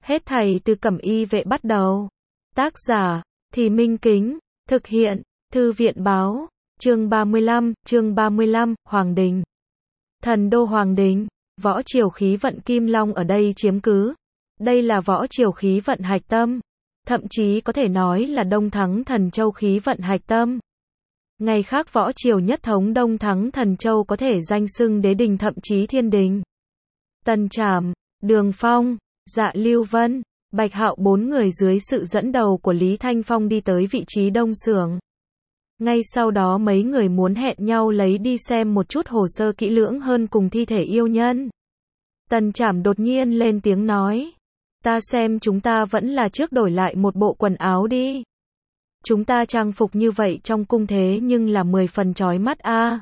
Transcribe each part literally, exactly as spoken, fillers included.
Hết thảy từ Cẩm Y vệ bắt đầu. Tác giả, Thì Minh Kính, thực hiện, Thư viện báo, chương ba mươi lăm, chương ba mươi lăm, Hoàng Đình. Thần đô Hoàng Đình, võ triều khí vận Kim Long ở đây chiếm cứ. Đây là võ triều khí vận hạch tâm. Thậm chí có thể nói là Đông Thắng Thần Châu khí vận hạch tâm. Ngày khác võ triều nhất thống Đông Thắng Thần Châu có thể danh xưng đế đình thậm chí thiên đình. Tần Trảm, Đường Phong, Dạ Lưu Vân, Bạch Hạo bốn người dưới sự dẫn đầu của Lý Thanh Phong đi tới vị trí đông xưởng. Ngay sau đó mấy người muốn hẹn nhau lấy đi xem một chút hồ sơ kỹ lưỡng hơn cùng thi thể yêu nhân. Tần Trảm đột nhiên lên tiếng nói. Ta xem chúng ta vẫn là trước đổi lại một bộ quần áo đi. Chúng ta trang phục như vậy trong cung thế nhưng là mười phần chói mắt a. À.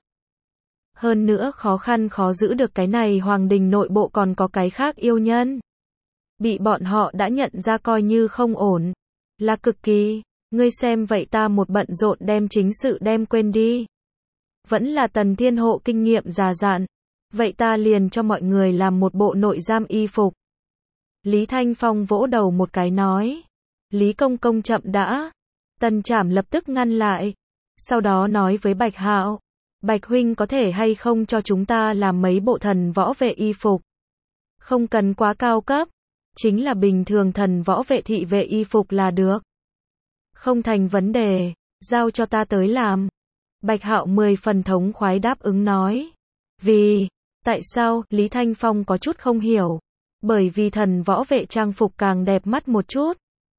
Hơn nữa khó khăn khó giữ được cái này Hoàng Đình nội bộ còn có cái khác yêu nhân. Bị bọn họ đã nhận ra coi như không ổn. Là cực kỳ. Ngươi xem vậy ta một bận rộn đem chính sự đem quên đi. Vẫn là Tần Thiên Hộ kinh nghiệm già dặn. Vậy ta liền cho mọi người làm một bộ nội giam y phục. Lý Thanh Phong vỗ đầu một cái nói. Lý Công Công chậm đã. Tần Trảm lập tức ngăn lại. Sau đó nói với Bạch Hạo. Bạch huynh có thể hay không cho chúng ta làm mấy bộ thần võ vệ y phục. Không cần quá cao cấp. Chính là bình thường thần võ vệ thị vệ y phục là được. Không thành vấn đề. Giao cho ta tới làm. Bạch Hạo mười phần thống khoái đáp ứng nói. Vì, tại sao, Lý Thanh Phong có chút không hiểu. Bởi vì thần võ vệ trang phục càng đẹp mắt một chút.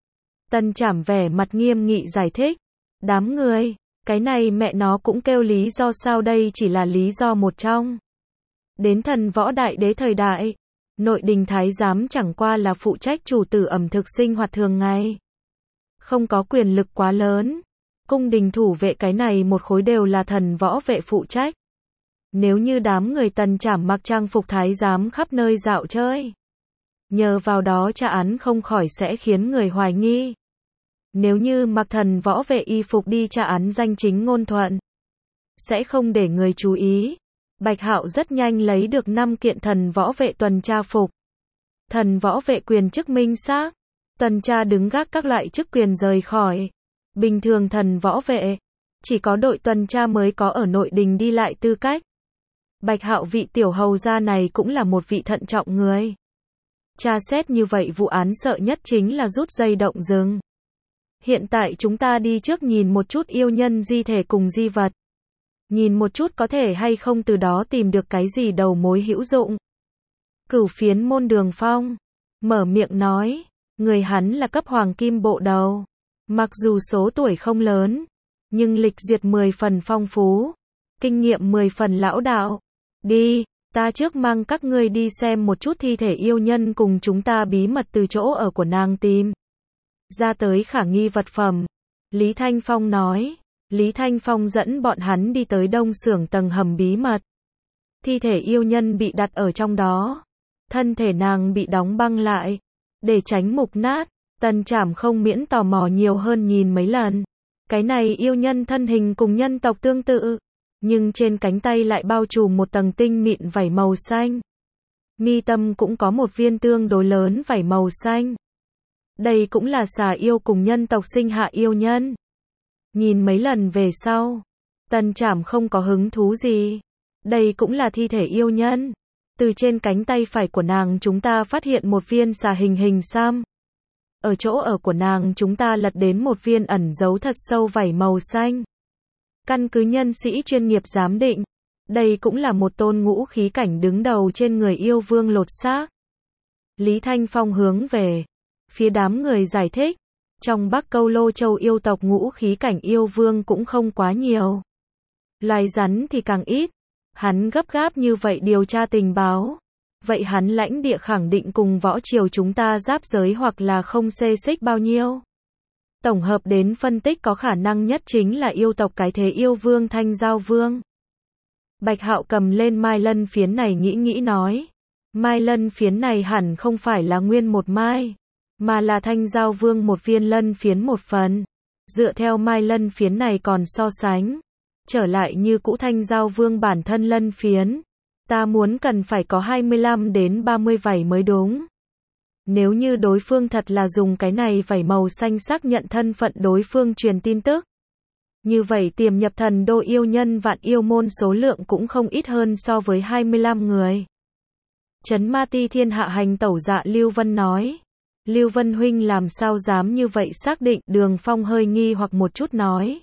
Tần Trảm vẻ mặt nghiêm nghị giải thích. Đám người, cái này mẹ nó cũng kêu lý do sao đây chỉ là lý do một trong. Đến thần võ đại đế thời đại, nội đình thái giám chẳng qua là phụ trách chủ tử ẩm thực sinh hoạt thường ngày. Không có quyền lực quá lớn. Cung đình thủ vệ cái này một khối đều là thần võ vệ phụ trách. Nếu như đám người Tần Trảm mặc trang phục thái giám khắp nơi dạo chơi. Nhờ vào đó tra án không khỏi sẽ khiến người hoài nghi. Nếu như mặc thần võ vệ y phục đi tra án danh chính ngôn thuận. Sẽ không để người chú ý. Bạch Hạo rất nhanh lấy được năm kiện thần võ vệ tuần tra phục. Thần võ vệ quyền chức minh xác. Tuần tra đứng gác các loại chức quyền rời khỏi. Bình thường thần võ vệ. Chỉ có đội tuần tra mới có ở nội đình đi lại tư cách. Bạch Hạo vị tiểu hầu gia này cũng là một vị thận trọng người. Tra xét như vậy vụ án sợ nhất chính là rút dây động rừng. Hiện tại chúng ta đi trước nhìn một chút yêu nhân di thể cùng di vật. Nhìn một chút có thể hay không từ đó tìm được cái gì đầu mối hữu dụng. Cửu Phiến Môn Đường Phong mở miệng nói, người hắn là cấp hoàng kim bộ đầu. Mặc dù số tuổi không lớn, nhưng lịch duyệt mười phần phong phú, kinh nghiệm mười phần lão đạo. Đi, ta trước mang các ngươi đi xem một chút thi thể yêu nhân cùng chúng ta bí mật từ chỗ ở của nàng tìm ra tới khả nghi vật phẩm. Lý Thanh Phong nói. Lý Thanh Phong dẫn bọn hắn đi tới đông xưởng tầng hầm bí mật. Thi thể yêu nhân bị đặt ở trong đó. Thân thể nàng bị đóng băng lại. Để tránh mục nát, Tần Trảm không miễn tò mò nhiều hơn nhìn mấy lần. Cái này yêu nhân thân hình cùng nhân tộc tương tự. Nhưng trên cánh tay lại bao trùm một tầng tinh mịn vảy màu xanh. Mi tâm cũng có một viên tương đối lớn vảy màu xanh. Đây cũng là xà yêu cùng nhân tộc sinh hạ yêu nhân. Nhìn mấy lần về sau, Tần Trảm không có hứng thú gì. Đây cũng là thi thể yêu nhân. Từ trên cánh tay phải của nàng chúng ta phát hiện một viên xà hình hình xăm. Ở chỗ ở của nàng chúng ta lật đến một viên ẩn giấu thật sâu vảy màu xanh. Căn cứ nhân sĩ chuyên nghiệp giám định, đây cũng là một tôn ngũ khí cảnh đứng đầu trên người yêu vương lột xác. Lý Thanh Phong hướng về phía đám người giải thích, trong Bắc Câu Lô Châu yêu tộc ngũ khí cảnh yêu vương cũng không quá nhiều. Loài rắn thì càng ít. Hắn gấp gáp như vậy điều tra tình báo. Vậy hắn lãnh địa khẳng định cùng võ triều chúng ta giáp giới hoặc là không xê xích bao nhiêu. Tổng hợp đến phân tích có khả năng nhất chính là yêu tộc cái thế yêu vương Thanh Giao Vương. Bạch Hạo cầm lên mai lân phiến này nghĩ nghĩ nói. Mai lân phiến này hẳn không phải là nguyên một mai, mà là Thanh Giao Vương một viên lân phiến một phần. Dựa theo mai lân phiến này còn so sánh. Trở lại như cũ Thanh Giao Vương bản thân lân phiến. Ta muốn cần phải có hai mươi lăm đến ba mươi vảy mới đúng. Nếu như đối phương thật là dùng cái này vảy màu xanh xác nhận thân phận đối phương truyền tin tức. Như vậy tiềm nhập thần đô yêu nhân vạn yêu môn số lượng cũng không ít hơn so với hai mươi lăm người. Trấn Ma Ti thiên hạ hành tẩu Dạ Lưu Vân nói. Lưu Vân huynh làm sao dám như vậy xác định, Đường Phong hơi nghi hoặc một chút nói.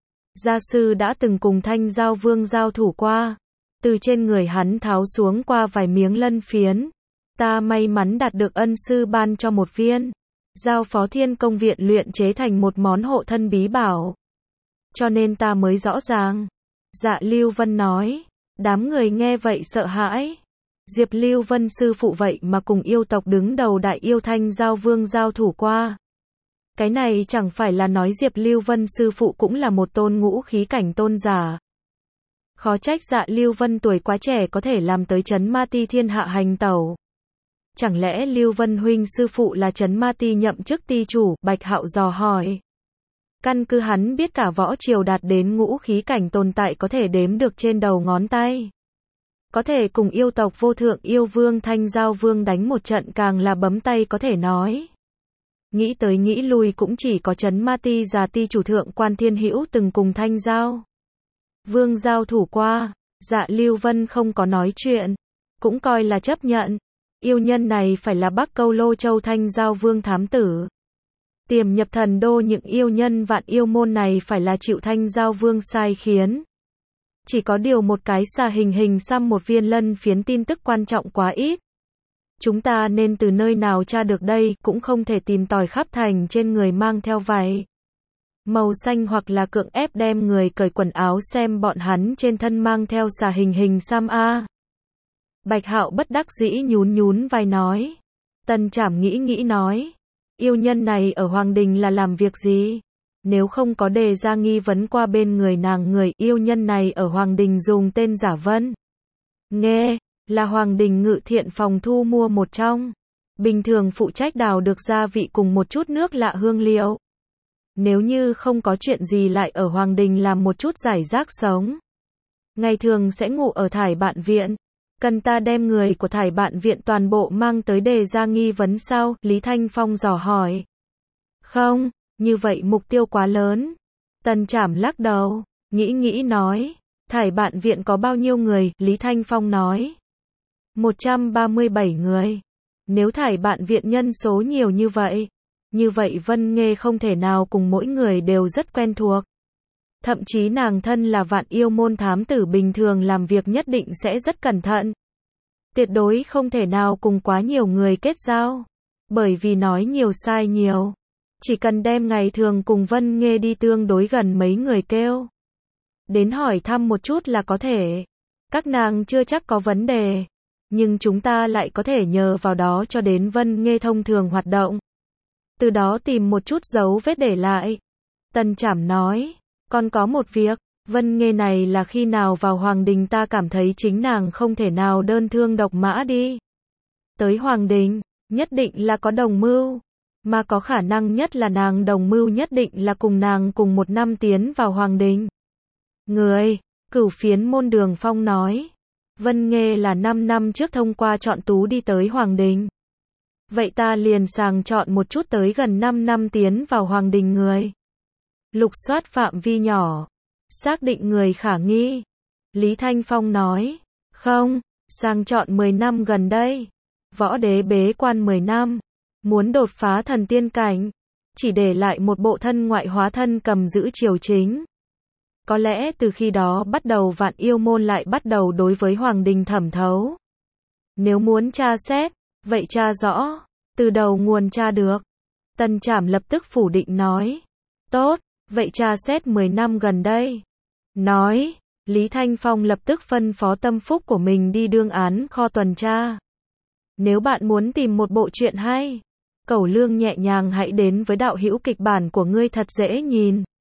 Gia sư đã từng cùng Thanh Giao Vương giao thủ qua. Từ trên người hắn tháo xuống qua vài miếng lân phiến. Ta may mắn đạt được ân sư ban cho một viên. Giao phó thiên công viện luyện chế thành một món hộ thân bí bảo. Cho nên ta mới rõ ràng. Dạ Lưu Vân nói. Đám người nghe vậy sợ hãi. Diệp Lưu Vân sư phụ vậy mà cùng yêu tộc đứng đầu đại yêu Thanh Giao Vương giao thủ qua. Cái này chẳng phải là nói Diệp Lưu Vân sư phụ cũng là một tôn ngũ khí cảnh tôn giả. Khó trách Dạ Lưu Vân tuổi quá trẻ có thể làm tới Trấn Ma Ti thiên hạ hành tẩu. Chẳng lẽ Lưu Vân huynh sư phụ là Trấn Ma Ti nhậm chức ti chủ, Bạch Hạo dò hỏi. Căn cứ hắn biết cả võ triều đạt đến ngũ khí cảnh tồn tại có thể đếm được trên đầu ngón tay. Có thể cùng yêu tộc vô thượng yêu vương Thanh Giao Vương đánh một trận càng là bấm tay có thể nói. Nghĩ tới nghĩ lui cũng chỉ có Trấn Ma Ti già ti chủ thượng quan Thiên Hữu từng cùng Thanh Giao Vương giao thủ qua. Dạ Lưu Vân không có nói chuyện, cũng coi là chấp nhận. Yêu nhân này phải là Bắc Câu Lô Châu Thanh Giao Vương thám tử. Tiềm nhập thần đô những yêu nhân vạn yêu môn này phải là chịu Thanh Giao Vương sai khiến. Chỉ có điều một cái xà hình hình xăm một viên lân phiến tin tức quan trọng quá ít. Chúng ta nên từ nơi nào tra được đây, cũng không thể tìm tòi khắp thành trên người mang theo vải màu xanh hoặc là cưỡng ép đem người cởi quần áo xem bọn hắn trên thân mang theo xà hình hình xăm a. Bạch Hạo bất đắc dĩ nhún nhún vai nói. Tần Trảm nghĩ nghĩ nói. Yêu nhân này ở Hoàng Đình là làm việc gì? Nếu không có đề ra nghi vấn qua bên người nàng người yêu nhân này ở Hoàng Đình dùng tên giả Vân. Nghe, là Hoàng Đình ngự thiện phòng thu mua một trong. Bình thường phụ trách đào được gia vị cùng một chút nước lạ hương liệu. Nếu như không có chuyện gì lại ở Hoàng Đình làm một chút giải rác sống. Ngày thường sẽ ngủ ở Thải Bạn Viện. Cần ta đem người của Thải Bạn Viện toàn bộ mang tới đề ra nghi vấn sao? Lý Thanh Phong dò hỏi. Không, như vậy mục tiêu quá lớn. Tần Trảm lắc đầu, nghĩ nghĩ nói. Thải Bạn Viện có bao nhiêu người? Lý Thanh Phong nói. một trăm ba mươi bảy người. Nếu Thải Bạn Viện nhân số nhiều như vậy, như vậy Vân Nghê không thể nào cùng mỗi người đều rất quen thuộc. Thậm chí nàng thân là vạn yêu môn thám tử bình thường làm việc nhất định sẽ rất cẩn thận. Tuyệt đối không thể nào cùng quá nhiều người kết giao. Bởi vì nói nhiều sai nhiều. Chỉ cần đem ngày thường cùng Vân Nghê đi tương đối gần mấy người kêu đến hỏi thăm một chút là có thể. Các nàng chưa chắc có vấn đề. Nhưng chúng ta lại có thể nhờ vào đó cho đến Vân Nghê thông thường hoạt động. Từ đó tìm một chút dấu vết để lại. Tần Trảm nói. Còn có một việc, Vân Nghê này là khi nào vào Hoàng Đình ta cảm thấy chính nàng không thể nào đơn thương độc mã đi. Tới Hoàng Đình, nhất định là có đồng mưu. Mà có khả năng nhất là nàng đồng mưu nhất định là cùng nàng cùng một năm tiến vào Hoàng Đình. Người, Cửu Phiến môn Đường Phong nói. Vân Nghê là năm năm trước thông qua chọn tú đi tới Hoàng Đình. Vậy ta liền sàng chọn một chút tới gần năm năm tiến vào Hoàng Đình người. Lục soát phạm vi nhỏ. Xác định người khả nghi. Lý Thanh Phong nói. Không, sàng chọn mười năm gần đây. Võ đế bế quan mười năm. Muốn đột phá thần tiên cảnh. Chỉ để lại một bộ thân ngoại hóa thân cầm giữ triều chính. Có lẽ từ khi đó bắt đầu vạn yêu môn lại bắt đầu đối với Hoàng Đình thẩm thấu. Nếu muốn tra xét, vậy tra rõ. Từ đầu nguồn tra được. Tần Trảm lập tức phủ định nói. Tốt. Vậy tra xét mười năm gần đây. Nói, Lý Thanh Phong lập tức phân phó tâm phúc của mình đi đương án kho tuần tra. Nếu bạn muốn tìm một bộ truyện hay, Cẩu Lương nhẹ nhàng hãy đến với đạo hữu kịch bản của ngươi thật dễ nhìn.